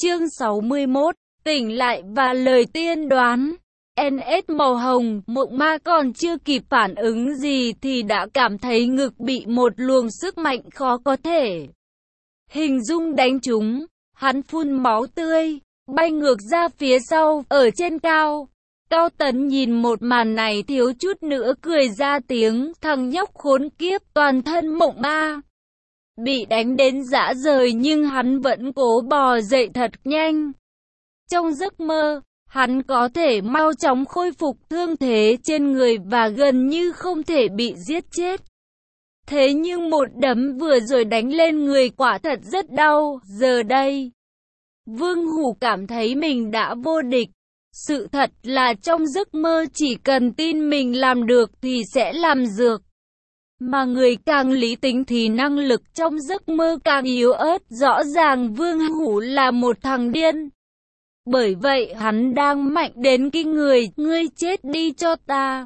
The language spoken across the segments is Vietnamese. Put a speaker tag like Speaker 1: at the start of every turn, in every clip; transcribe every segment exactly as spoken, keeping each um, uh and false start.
Speaker 1: Chương sáu mươi mốt, tỉnh lại và lời tiên đoán. en ét màu hồng, Mộng Ma còn chưa kịp phản ứng gì thì đã cảm thấy ngực bị một luồng sức mạnh khó có thể hình dung đánh trúng. Hắn phun máu tươi, bay ngược ra phía sau, ở trên cao. Cao Tấn nhìn một màn này thiếu chút nữa cười ra tiếng, thằng nhóc khốn kiếp, toàn thân Mộng Ma bị đánh đến rã rời nhưng hắn vẫn cố bò dậy thật nhanh. Trong giấc mơ, hắn có thể mau chóng khôi phục thương thế trên người và gần như không thể bị giết chết. Thế nhưng một đấm vừa rồi đánh lên người quả thật rất đau. Giờ đây, Vương Hủ cảm thấy mình đã vô địch. Sự thật là trong giấc mơ chỉ cần tin mình làm được thì sẽ làm dược. Mà người càng lý tính thì năng lực trong giấc mơ càng yếu ớt. Rõ ràng Vương Hủ là một thằng điên. Bởi vậy hắn đang mạnh đến kinh người. Ngươi chết đi cho ta.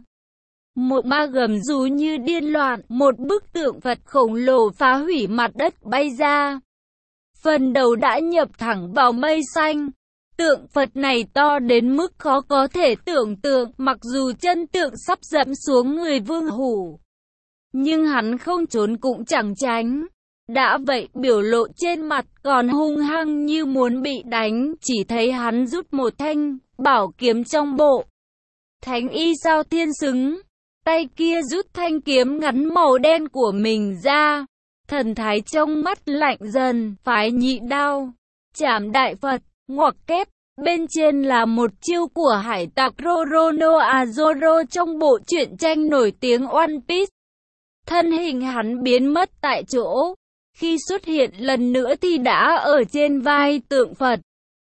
Speaker 1: Một ma gầm rú như điên loạn. Một bức tượng Phật khổng lồ phá hủy mặt đất bay ra. Phần đầu đã nhập thẳng vào mây xanh. Tượng Phật này to đến mức khó có thể tưởng tượng. Mặc dù chân tượng sắp dẫm xuống người Vương Hủ, nhưng hắn không trốn cũng chẳng tránh. Đã vậy biểu lộ trên mặt còn hung hăng như muốn bị đánh. Chỉ thấy hắn rút một thanh bảo kiếm trong bộ thánh y sao thiên xứng. Tay kia rút thanh kiếm ngắn màu đen của mình ra. Thần thái trong mắt lạnh dần. Phái nhị đao chảm đại Phật ngoặc kép. Bên trên là một chiêu của hải tặc Roro no Azoro trong bộ truyện tranh nổi tiếng One Piece. Thân hình hắn biến mất tại chỗ. Khi xuất hiện lần nữa thì đã ở trên vai tượng Phật.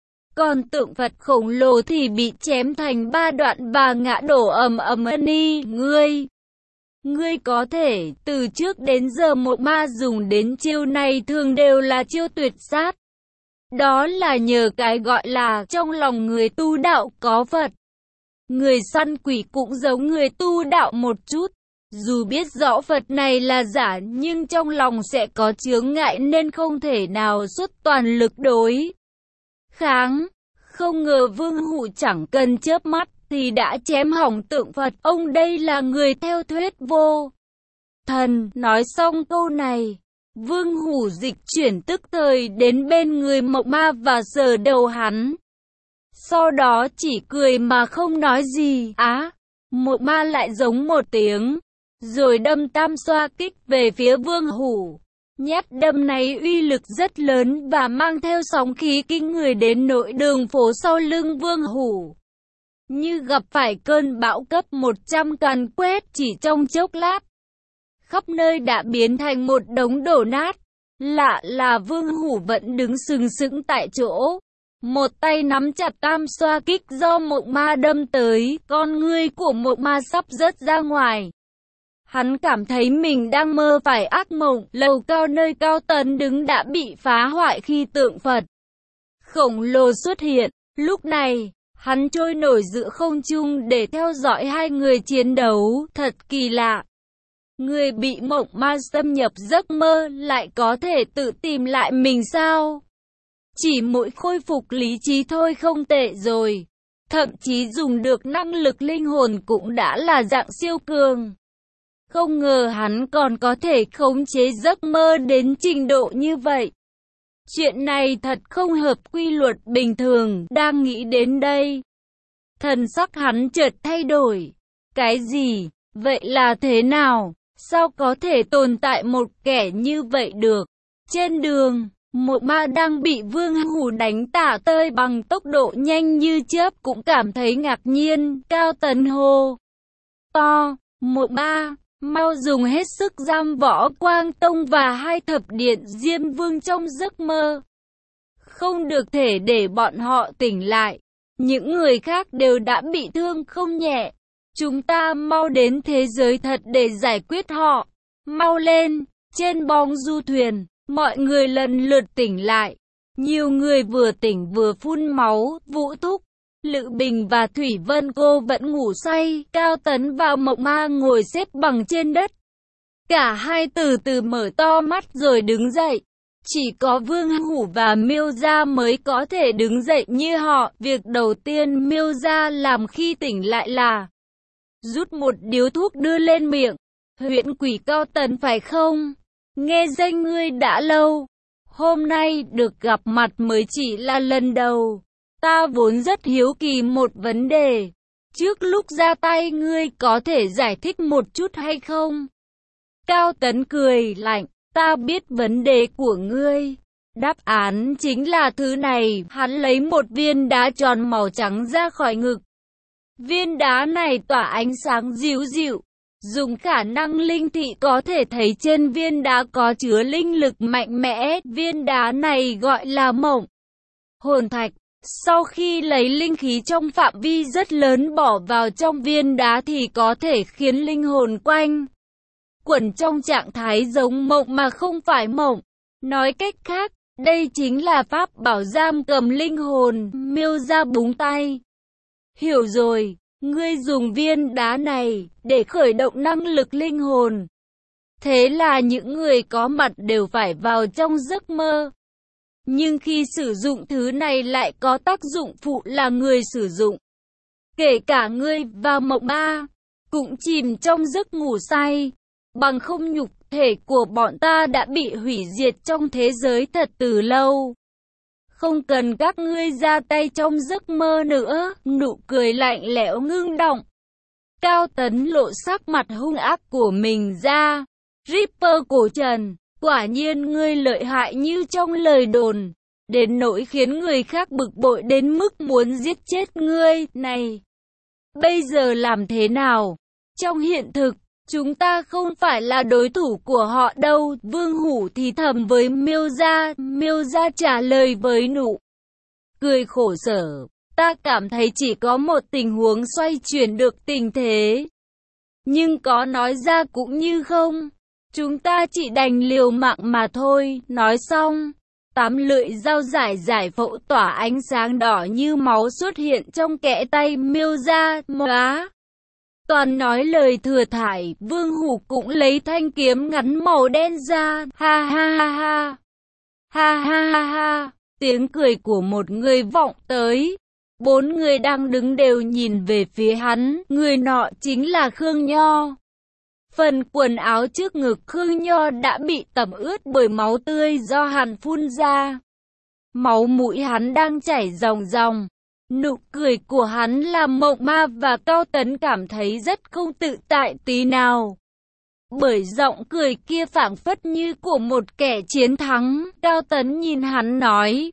Speaker 1: Còn tượng Phật khổng lồ thì bị chém thành ba đoạn và ngã đổ ầm ầm. Ni, ngươi, ngươi có thể, từ trước đến giờ Mộng Ma dùng đến chiêu này thường đều là chiêu tuyệt sát. Đó là nhờ cái gọi là trong lòng người tu đạo có Phật. Người săn quỷ cũng giống người tu đạo một chút. Dù biết rõ Phật này là giả nhưng trong lòng sẽ có chướng ngại nên không thể nào xuất toàn lực đối kháng. Không ngờ Vương Hủ chẳng cần chớp mắt thì đã chém hỏng tượng Phật. Ông đây là người theo thuyết vô thần. Nói xong câu này, Vương Hủ dịch chuyển tức thời đến bên người Mộng Ma và sờ đầu hắn. Sau đó chỉ cười mà không nói gì. Á, Mộng Ma lại giống một tiếng, rồi đâm tam xoa kích về phía Vương Hủ. Nhát đâm này uy lực rất lớn và mang theo sóng khí kinh người đến nỗi đường phố sau lưng Vương Hủ như gặp phải cơn bão cấp một trăm càn quét. Chỉ trong chốc lát, khắp nơi đã biến thành một đống đổ nát. Lạ là Vương Hủ vẫn đứng sừng sững tại chỗ, một tay nắm chặt tam xoa kích do Mộng Ma đâm tới. Con ngươi của Mộng Ma sắp rớt ra ngoài. Hắn cảm thấy mình đang mơ phải ác mộng. Lầu cao nơi Cao Tấn đứng đã bị phá hoại khi tượng Phật khổng lồ xuất hiện. Lúc này, hắn trôi nổi giữa không trung để theo dõi hai người chiến đấu. Thật kỳ lạ. Người bị Mộng Ma xâm nhập giấc mơ lại có thể tự tìm lại mình sao? Chỉ mỗi khôi phục lý trí thôi không tệ rồi. Thậm chí dùng được năng lực linh hồn cũng đã là dạng siêu cường. Không ngờ hắn còn có thể khống chế giấc mơ đến trình độ như vậy. Chuyện này thật không hợp quy luật bình thường. Đang nghĩ đến đây, thần sắc hắn chợt thay đổi. Cái gì? Vậy là thế nào? Sao có thể tồn tại một kẻ như vậy được? Trên đường, Mộng Ma đang bị Vương Hủ đánh tả tơi bằng tốc độ nhanh như chớp cũng cảm thấy ngạc nhiên. Cao Tấn hô to, Mộng Ma, mau dùng hết sức giam Võ Quang Tông và hai thập điện Diêm Vương trong giấc mơ. Không được thể để bọn họ tỉnh lại. Những người khác đều đã bị thương không nhẹ. Chúng ta mau đến thế giới thật để giải quyết họ. Mau lên. Trên bong du thuyền, mọi người lần lượt tỉnh lại. Nhiều người vừa tỉnh vừa phun máu. Vũ Thúc, Lự Bình và Thủy Vân Cô vẫn ngủ say. Cao Tấn và Mộng Ma ngồi xếp bằng trên đất. Cả hai từ từ mở to mắt rồi đứng dậy. Chỉ có Vương Hủ và Miêu Gia mới có thể đứng dậy như họ. Việc đầu tiên Miêu Gia làm khi tỉnh lại là rút một điếu thuốc đưa lên miệng. Huyện quỷ Cao Tấn phải không? Nghe danh ngươi đã lâu. Hôm nay được gặp mặt mới chỉ là lần đầu. Ta vốn rất hiếu kỳ một vấn đề. Trước lúc ra tay ngươi có thể giải thích một chút hay không? Cao Tấn cười lạnh. Ta biết vấn đề của ngươi. Đáp án chính là thứ này. Hắn lấy một viên đá tròn màu trắng ra khỏi ngực. Viên đá này tỏa ánh sáng dịu dịu. Dùng khả năng linh thị có thể thấy trên viên đá có chứa linh lực mạnh mẽ. Viên đá này gọi là Mộng Hồn Thạch. Sau khi lấy linh khí trong phạm vi rất lớn bỏ vào trong viên đá thì có thể khiến linh hồn quanh quẩn trong trạng thái giống mộng mà không phải mộng. Nói cách khác, đây chính là pháp bảo giam cầm linh hồn. Miêu Gia búng tay. Hiểu rồi, ngươi dùng viên đá này để khởi động năng lực linh hồn. Thế là những người có mặt đều phải vào trong giấc mơ. Nhưng khi sử dụng thứ này lại có tác dụng phụ là người sử dụng, kể cả ngươi và mộng ma, cũng chìm trong giấc ngủ say. Bằng không nhục thể của bọn ta đã bị hủy diệt trong thế giới thật từ lâu. Không cần các ngươi ra tay trong giấc mơ nữa. Nụ cười lạnh lẽo ngưng động. Cao Tấn lộ sắc mặt hung ác của mình ra. Ripper cổ trần, quả nhiên ngươi lợi hại như trong lời đồn, đến nỗi khiến người khác bực bội đến mức muốn giết chết ngươi. Này, bây giờ làm thế nào? Trong hiện thực, chúng ta không phải là đối thủ của họ đâu. Vương Hủ thì thầm với Miêu Gia. Miêu Gia trả lời với nụ cười khổ sở. Ta cảm thấy chỉ có một tình huống xoay chuyển được tình thế. Nhưng có nói ra cũng như không. Chúng ta chỉ đành liều mạng mà thôi. Nói xong, tám lưỡi dao giải giải phẫu tỏa ánh sáng đỏ như máu xuất hiện trong kẽ tay Miêu Gia. Móa! Toàn nói lời thừa thải. Vương Hủ cũng lấy thanh kiếm ngắn màu đen ra. Ha ha ha ha! Ha ha ha ha! Tiếng cười của một người vọng tới. Bốn người đang đứng đều nhìn về phía hắn. Người nọ chính là Khương Nho. Phần quần áo trước ngực Khương Nho đã bị tẩm ướt bởi máu tươi do hắn phun ra. Máu mũi hắn đang chảy ròng ròng. Nụ cười của hắn làm Mộng Ma và Cao Tấn cảm thấy rất không tự tại tí nào. Bởi giọng cười kia phảng phất như của một kẻ chiến thắng. Cao Tấn nhìn hắn nói.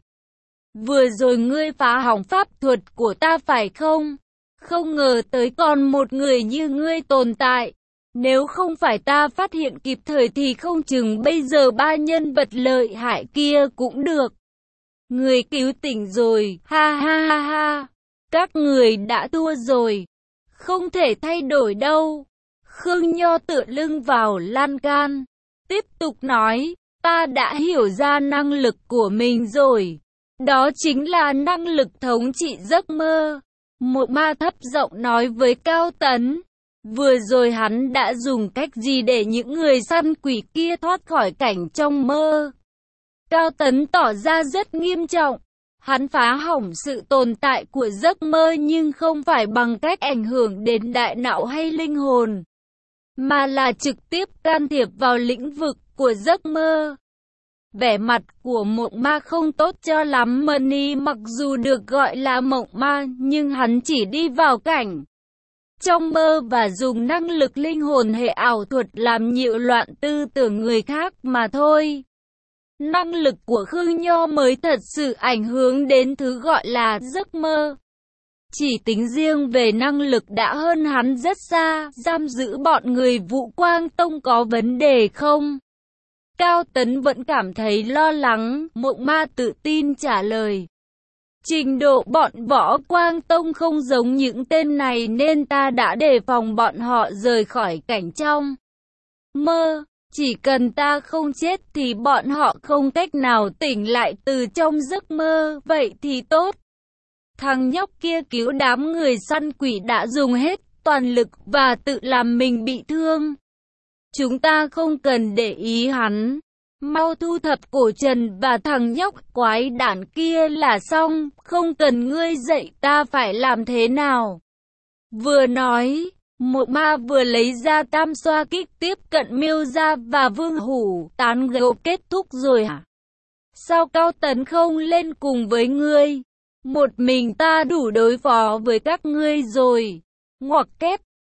Speaker 1: Vừa rồi ngươi phá hỏng pháp thuật của ta phải không? Không ngờ tới còn một người như ngươi tồn tại. Nếu không phải ta phát hiện kịp thời thì không chừng bây giờ ba nhân vật lợi hại kia cũng được. Người cứu tỉnh rồi, ha ha ha ha. Các người đã thua rồi. Không thể thay đổi đâu. Khương Nho tựa lưng vào lan can. Tiếp tục nói, ta đã hiểu ra năng lực của mình rồi. Đó chính là năng lực thống trị giấc mơ. Một ma thấp giọng nói với Cao Tấn. Vừa rồi hắn đã dùng cách gì để những người săn quỷ kia thoát khỏi cảnh trong mơ? Cao Tấn tỏ ra rất nghiêm trọng. Hắn phá hỏng sự tồn tại của giấc mơ nhưng không phải bằng cách ảnh hưởng đến đại não hay linh hồn, mà là trực tiếp can thiệp vào lĩnh vực của giấc mơ. Vẻ mặt của Mộng Ma không tốt cho lắm. Money mặc dù được gọi là Mộng Ma nhưng hắn chỉ đi vào cảnh trong mơ và dùng năng lực linh hồn hệ ảo thuật làm nhiễu loạn tư tưởng người khác mà thôi. Năng lực của Khương Nho mới thật sự ảnh hưởng đến thứ gọi là giấc mơ. Chỉ tính riêng về năng lực đã hơn hắn rất xa. Giam giữ bọn người Vũ Quang Tông có vấn đề không? Cao Tấn vẫn cảm thấy lo lắng. Mộng Ma tự tin trả lời. Trình độ bọn Võ Quang Tông không giống những tên này nên ta đã đề phòng bọn họ rời khỏi cảnh trong mơ. Chỉ cần ta không chết thì bọn họ không cách nào tỉnh lại từ trong giấc mơ. Vậy thì tốt. Thằng nhóc kia cứu đám người săn quỷ đã dùng hết toàn lực và tự làm mình bị thương. Chúng ta không cần để ý hắn. Mau thu thập cổ trần và thằng nhóc quái đản kia là xong, không cần ngươi dạy ta phải làm thế nào. Vừa nói, Mộc Ma vừa lấy ra tam xoa kích tiếp cận Miêu Gia và Vương Hủ. Tán gẫu kết thúc rồi hả? Sao Cao Tấn không lên cùng với ngươi? Một mình ta đủ đối phó với các ngươi rồi. Ngoặc kép,